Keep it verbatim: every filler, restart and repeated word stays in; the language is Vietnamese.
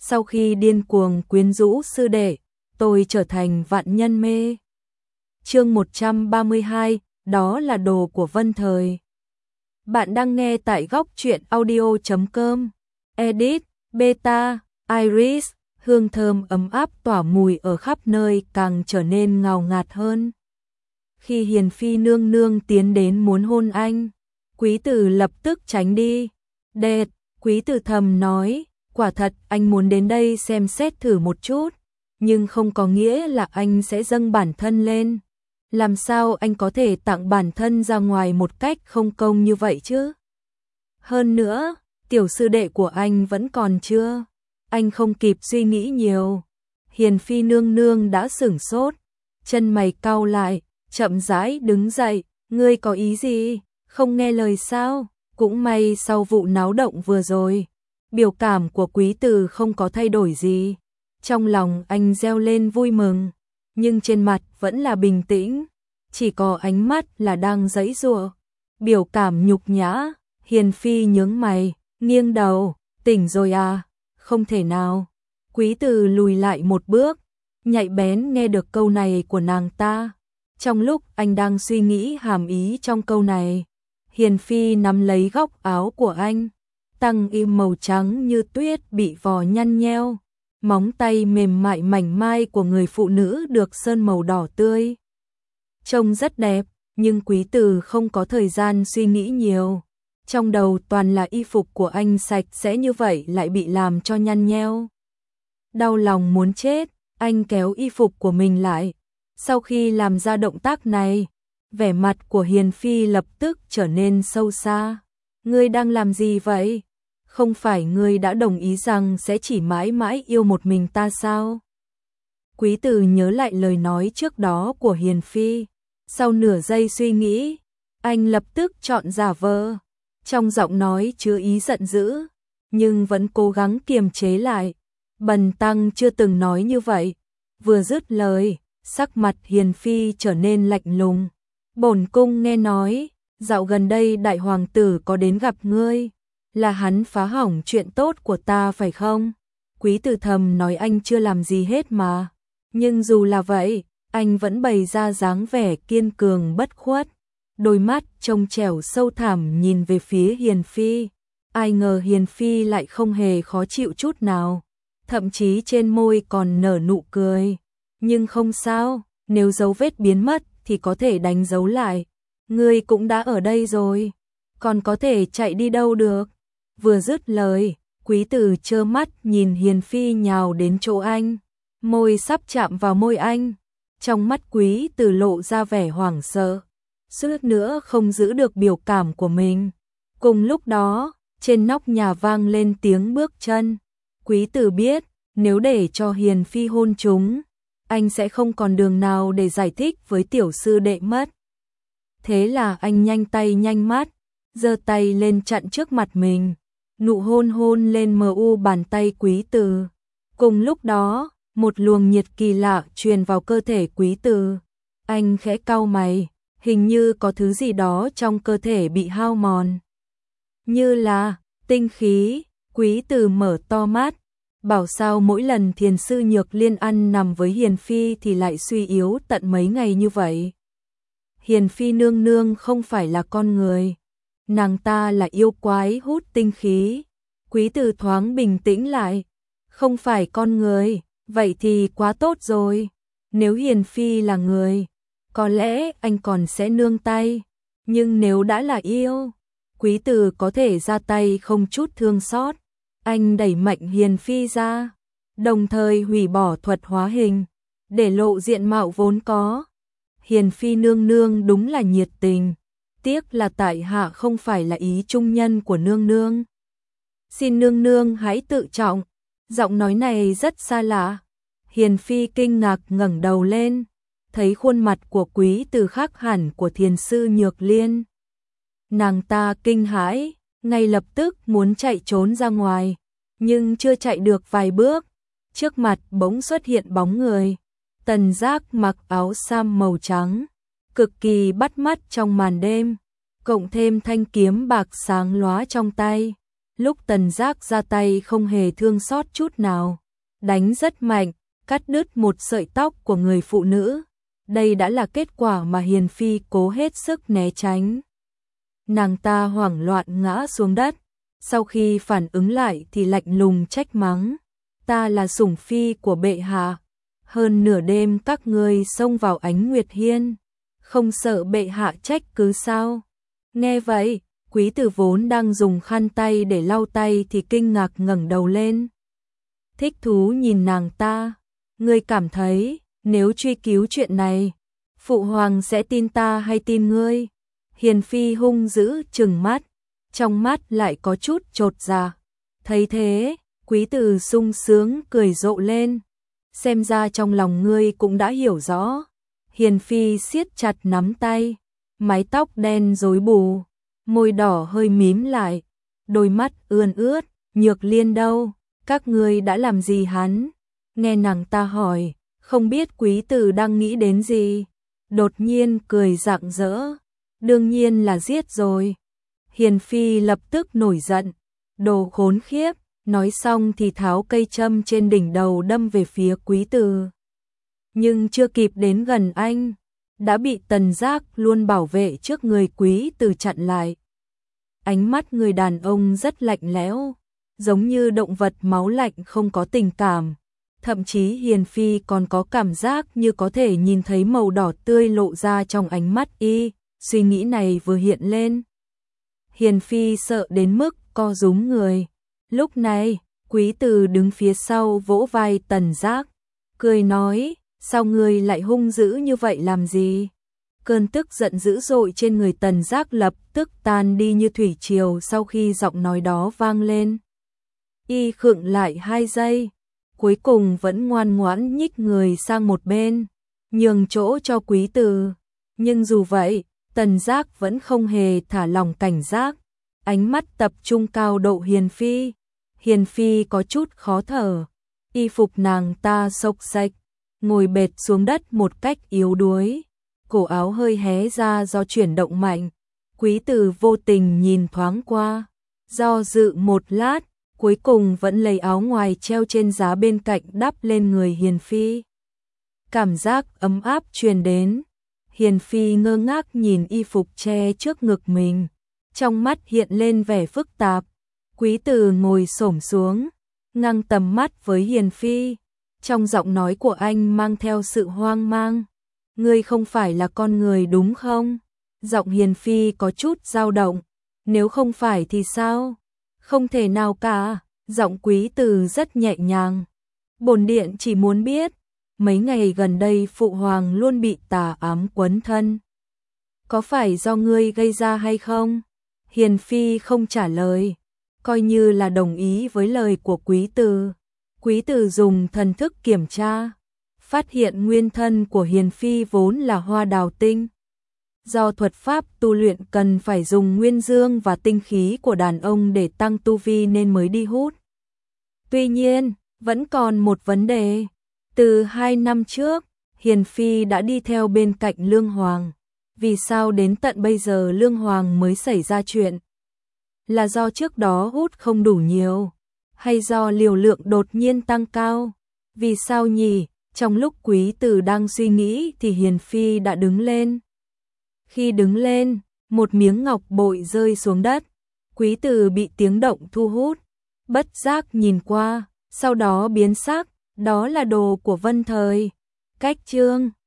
sau khi điên cuồng quyến rũ sư đệ, tôi trở thành vạn nhân mê. Chương một trăm ba mươi hai, đó là đồ của Vân Thời. Bạn đang nghe tại góc truyện audio chấm com. Edit, Beta, Iris, hương thơm ấm áp tỏa mùi ở khắp nơi càng trở nên ngào ngạt hơn. Khi Hiền Phi nương nương tiến đến muốn hôn anh, Quý Tử lập tức tránh đi. Đệt, Quý Tử thầm nói, quả thật anh muốn đến đây xem xét thử một chút, nhưng không có nghĩa là anh sẽ dâng bản thân lên. Làm sao anh có thể tặng bản thân ra ngoài một cách không công như vậy chứ? Hơn nữa, tiểu sư đệ của anh vẫn còn chưa. Anh không kịp suy nghĩ nhiều. Hiền Phi nương nương đã sửng sốt, chân mày cau lại, chậm rãi đứng dậy, ngươi có ý gì? Không nghe lời sao? Cũng may sau vụ náo động vừa rồi, biểu cảm của Quý Tử không có thay đổi gì. Trong lòng anh reo lên vui mừng, nhưng trên mặt vẫn là bình tĩnh, chỉ có ánh mắt là đang giãy giụa, biểu cảm nhục nhã. Hiền Phi nhướng mày, nghiêng đầu, tỉnh rồi à? Không thể nào. Quý Tử lùi lại một bước, nhạy bén nghe được câu này của nàng ta. Trong lúc anh đang suy nghĩ hàm ý trong câu này, Hiền Phi nắm lấy góc áo của anh, tăng im màu trắng như tuyết bị vò nhăn nheo, móng tay mềm mại mảnh mai của người phụ nữ được sơn màu đỏ tươi. Trông rất đẹp, nhưng Quý Tử không có thời gian suy nghĩ nhiều. Trong đầu toàn là y phục của anh sạch sẽ như vậy lại bị làm cho nhăn nheo. Đau lòng muốn chết, anh kéo y phục của mình lại. Sau khi làm ra động tác này, vẻ mặt của Hiền Phi lập tức trở nên sâu xa. Ngươi đang làm gì vậy? Không phải ngươi đã đồng ý rằng sẽ chỉ mãi mãi yêu một mình ta sao? Quý Tử nhớ lại lời nói trước đó của Hiền Phi. Sau nửa giây suy nghĩ, anh lập tức chọn giả vờ. Trong giọng nói chứa ý giận dữ, nhưng vẫn cố gắng kiềm chế lại. Bần tăng chưa từng nói như vậy. Vừa dứt lời, sắc mặt Hiền Phi trở nên lạnh lùng. Bổn cung nghe nói, dạo gần đây đại hoàng tử có đến gặp ngươi, là hắn phá hỏng chuyện tốt của ta phải không? Quý Tử thầm nói anh chưa làm gì hết mà. Nhưng dù là vậy, anh vẫn bày ra dáng vẻ kiên cường bất khuất. Đôi mắt trong trẻo sâu thẳm nhìn về phía Hiền Phi. Ai ngờ Hiền Phi lại không hề khó chịu chút nào, thậm chí trên môi còn nở nụ cười. Nhưng không sao, nếu dấu vết biến mất thì có thể đánh dấu lại. Ngươi cũng đã ở đây rồi, còn có thể chạy đi đâu được. Vừa dứt lời, Quý Tử trơ mắt nhìn Hiền Phi nhào đến chỗ anh, môi sắp chạm vào môi anh. Trong mắt Quý Tử lộ ra vẻ hoảng sợ, suýt nữa không giữ được biểu cảm của mình. Cùng lúc đó, trên nóc nhà vang lên tiếng bước chân. Quý Tử biết, nếu để cho Hiền Phi hôn chúng, anh sẽ không còn đường nào để giải thích với tiểu sư đệ mất. Thế là anh nhanh tay nhanh mắt, giơ tay lên chặn trước mặt mình, nụ hôn hôn lên mờ u bàn tay Quý Tử. Cùng lúc đó, một luồng nhiệt kỳ lạ truyền vào cơ thể Quý Tử. Anh khẽ cau mày, hình như có thứ gì đó trong cơ thể bị hao mòn. Như là tinh khí. Quý Tử mở to mắt, bảo sao mỗi lần thiền sư Nhược Liên ăn nằm với Hiền Phi thì lại suy yếu tận mấy ngày như vậy. Hiền Phi nương nương không phải là con người, nàng ta là yêu quái hút tinh khí. Quý Tử thoáng bình tĩnh lại, không phải con người, vậy thì quá tốt rồi. Nếu Hiền Phi là người, có lẽ anh còn sẽ nương tay, nhưng nếu đã là yêu, Quý Tử có thể ra tay không chút thương xót. Anh đẩy mạnh Hiền Phi ra, đồng thời hủy bỏ thuật hóa hình, để lộ diện mạo vốn có. Hiền Phi nương nương đúng là nhiệt tình, tiếc là tại hạ không phải là ý trung nhân của nương nương. Xin nương nương hãy tự trọng. Giọng nói này rất xa lạ. Hiền Phi kinh ngạc ngẩng đầu lên, thấy khuôn mặt của Quý Tử khác hẳn của thiền sư Nhược Liên. Nàng ta kinh hãi, ngay lập tức muốn chạy trốn ra ngoài, nhưng chưa chạy được vài bước, trước mặt bỗng xuất hiện bóng người. Tần Giác mặc áo sam màu trắng, cực kỳ bắt mắt trong màn đêm, cộng thêm thanh kiếm bạc sáng lóa trong tay, lúc Tần Giác ra tay không hề thương xót chút nào, đánh rất mạnh, cắt đứt một sợi tóc của người phụ nữ. Đây đã là kết quả mà Hiền Phi cố hết sức né tránh. Nàng ta hoảng loạn ngã xuống đất, sau khi phản ứng lại thì lạnh lùng trách mắng: "Ta là sủng phi của bệ hạ, hơn nửa đêm các ngươi xông vào Ánh Nguyệt Hiên, không sợ bệ hạ trách cứ sao?" Nghe vậy, quý tử vốn đang dùng khăn tay để lau tay thì kinh ngạc ngẩng đầu lên. Thích thú nhìn nàng ta: "Ngươi cảm thấy, nếu truy cứu chuyện này, phụ hoàng sẽ tin ta hay tin ngươi?" Hiền Phi hung dữ trừng mắt, trong mắt lại có chút chột dạ. Thấy thế, quý tử sung sướng cười rộ lên: "Xem ra trong lòng ngươi cũng đã hiểu rõ." Hiền Phi siết chặt nắm tay, mái tóc đen rối bù, môi đỏ hơi mím lại, đôi mắt ươn ướt. "Nhược Liên đâu? Các ngươi đã làm gì hắn?" Nghe nàng ta hỏi, không biết quý tử đang nghĩ đến gì, đột nhiên cười rạng rỡ: "Đương nhiên là giết rồi." Hiền Phi lập tức nổi giận: "Đồ khốn khiếp!" Nói xong thì tháo cây châm trên đỉnh đầu đâm về phía quý tử. Nhưng chưa kịp đến gần anh, đã bị Tần Giác luôn bảo vệ trước người quý tử chặn lại. Ánh mắt người đàn ông rất lạnh lẽo, giống như động vật máu lạnh không có tình cảm. Thậm chí Hiền Phi còn có cảm giác như có thể nhìn thấy màu đỏ tươi lộ ra trong ánh mắt y. Suy nghĩ này vừa hiện lên, Hiền Phi sợ đến mức co rúm người. Lúc này, quý tử đứng phía sau vỗ vai Tần Giác, cười nói: "Sao ngươi lại hung dữ như vậy làm gì?" Cơn tức giận dữ dội trên người Tần Giác lập tức tan đi như thủy triều sau khi giọng nói đó vang lên. Y khựng lại hai giây, cuối cùng vẫn ngoan ngoãn nhích người sang một bên, nhường chỗ cho quý tử. Nhưng dù vậy, Tần Giác vẫn không hề thả lỏng cảnh giác, ánh mắt tập trung cao độ Hiền Phi. Hiền Phi có chút khó thở, y phục nàng ta xộc xệch, ngồi bệt xuống đất một cách yếu đuối, cổ áo hơi hé ra do chuyển động mạnh. Quý tử vô tình nhìn thoáng qua, do dự một lát, cuối cùng vẫn lấy áo ngoài treo trên giá bên cạnh đắp lên người Hiền Phi. Cảm giác ấm áp truyền đến, Hiền Phi ngơ ngác nhìn y phục che trước ngực mình, trong mắt hiện lên vẻ phức tạp. Quý tử ngồi xổm xuống, ngang tầm mắt với Hiền Phi, trong giọng nói của anh mang theo sự hoang mang: "Ngươi không phải là con người đúng không?" Giọng Hiền Phi có chút dao động: "Nếu không phải thì sao?" "Không thể nào cả." Giọng quý tử rất nhẹ nhàng: "Bổn điện chỉ muốn biết, mấy ngày gần đây phụ hoàng luôn bị tà ám quấn thân, có phải do ngươi gây ra hay không?" Hiền Phi không trả lời, coi như là đồng ý với lời của quý tử. Quý tử dùng thần thức kiểm tra, phát hiện nguyên thân của Hiền Phi vốn là hoa đào tinh. Do thuật pháp tu luyện cần phải dùng nguyên dương và tinh khí của đàn ông để tăng tu vi nên mới đi hút. Tuy nhiên, vẫn còn một vấn đề. Từ hai năm trước, Hiền Phi đã đi theo bên cạnh Lương Hoàng. Vì sao đến tận bây giờ Lương Hoàng mới xảy ra chuyện? Là do trước đó hút không đủ nhiều, hay do liều lượng đột nhiên tăng cao? Vì sao nhỉ? Trong lúc quý tử đang suy nghĩ thì Hiền Phi đã đứng lên. Khi đứng lên, một miếng ngọc bội rơi xuống đất. Quý tử bị tiếng động thu hút, bất giác nhìn qua, sau đó biến sắc, đó là đồ của Vân Thời. Cách chương